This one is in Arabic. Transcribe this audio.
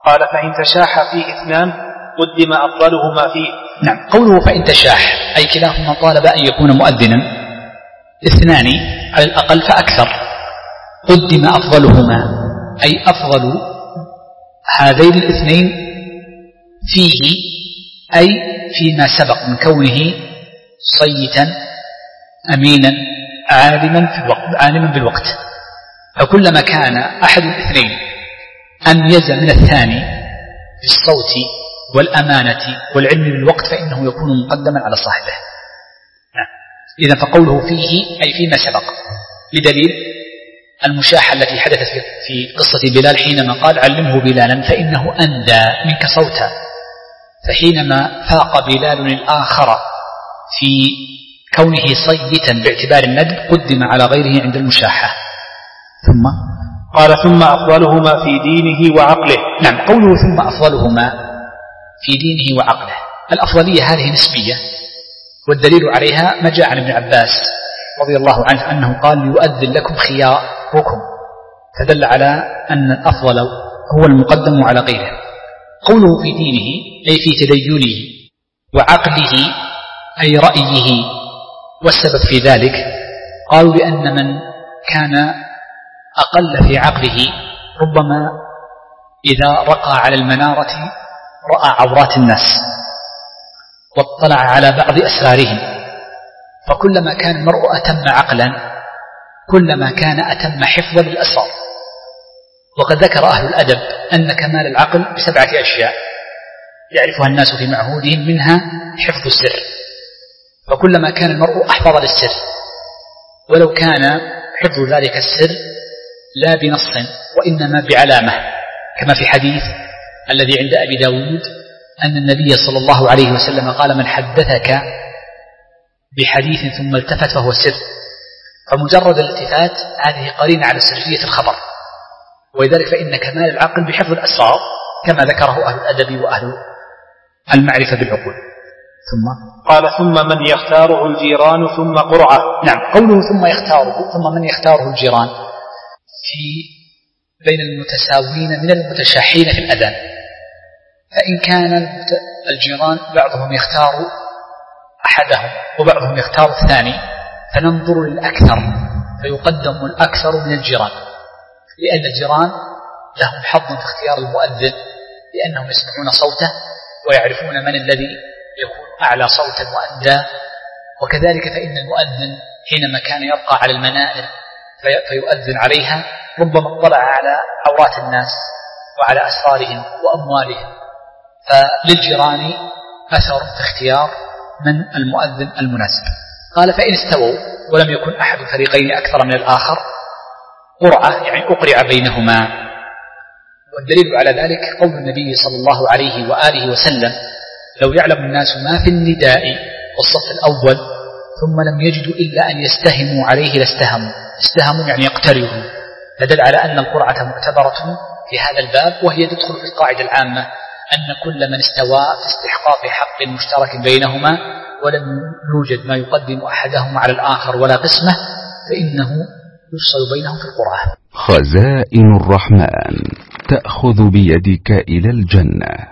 قال فإن تشاح فيه اثنان قدم أفضلهما فيه. نعم. قوله فإن تشاح أي كلاهما طالب أن يكون مؤذنا، اثنان على الأقل فأكثر، قدم أفضلهما أي أفضل هذين الاثنين فيه أي فيما سبق من كونه صيتا أمينا عالما بالوقت. فكلما كان أحد الاثنين أميز من الثاني في الصوت والأمانة والعلم بالوقت فإنه يكون مقدما على صاحبه. إذن فقوله فيه أي فيما سبق، بدليل المشاحة التي حدثت في قصة بلال حينما قال علمه بلالا فإنه أندى منك صوتا، فحينما فاق بلال الآخر في كونه صيتا باعتبار الندب قدم على غيره عند المشاحة. ثم قال ثم أفضلهما في دينه وعقله. نعم. قوله ثم أفضلهما في دينه وعقله، الأفضلية هذه نسبية، والدليل عليها ما جاء عن ابن عباس رضي الله عنه أنه قال يؤذن لكم خياركم، فدل على أن الأفضل هو المقدم على غيره. قوله في دينه أي في تدينه، وعقله أي رأيه، والسبب في ذلك قالوا لأن من كان أقل في عقله ربما إذا رقى على المنارة رأى عورات الناس واطلع على بعض أسرارهم، فكلما كان المرء أتم عقلا كلما كان أتم حفظا للأسرار. وقد ذكر أهل الأدب أن كمال العقل ب7 أشياء يعرفها الناس في معهودهم، منها حفظ السر، فكلما كان المرء أحفظ للسر، ولو كان حفظ ذلك السر لا بنص وإنما بعلامة، كما في حديث الذي عند أبي داود أن النبي صلى الله عليه وسلم قال من حدثك بحديث ثم التفت فهو سر، فمجرد الالتفات هذه قرينة على سرية الخبر، ولذلك فإن كمال العقل بحفظ الأسرار كما ذكره أهل الأدب وأهل المعرفة بالعقول. ثم قال ثم من يختاره الجيران ثم قرعة. نعم. قوله ثم يختاره ثم من يختاره الجيران في بين المتساوين من المتشاحين في الأذان، فإن كان الجيران بعضهم يختار أحدهم وبعضهم يختار الثاني فننظر للأكثر فيقدم الأكثر من الجيران، لأن الجيران لهم حظ في اختيار المؤذن لأنهم يسمعون صوته ويعرفون من الذي يكون أعلى صوتا وأندى. وكذلك فإن المؤذن حينما كان يرقى على المنائل فيؤذن عليها ربما اطلع على عورات الناس وعلى أسرارهم وأموالهم، فللجيران أثر في اختيار من المؤذن المناسب. قال فإن استووا ولم يكن أحد الفريقين أكثر من الآخر قرعة يعني أقرع بينهما. والدليل على ذلك قول النبي صلى الله عليه وآله وسلم لو يعلم الناس ما في النداء والصف الأول ثم لم يجدوا إلا أن يستهموا عليه لاستهموا. استهموا يعني يقتربوا، فدل على أن القرعة معتبرة في هذا الباب، وهي تدخل في القاعدة العامة أن كل من استوى في استحقاق حق مشترك بينهما ولم يوجد ما يقدم أحدهما على الآخر ولا قسمه فإنه يفصل بينهم في القرعة. خزائن الرحمن تأخذ بيدك إلى الجنة.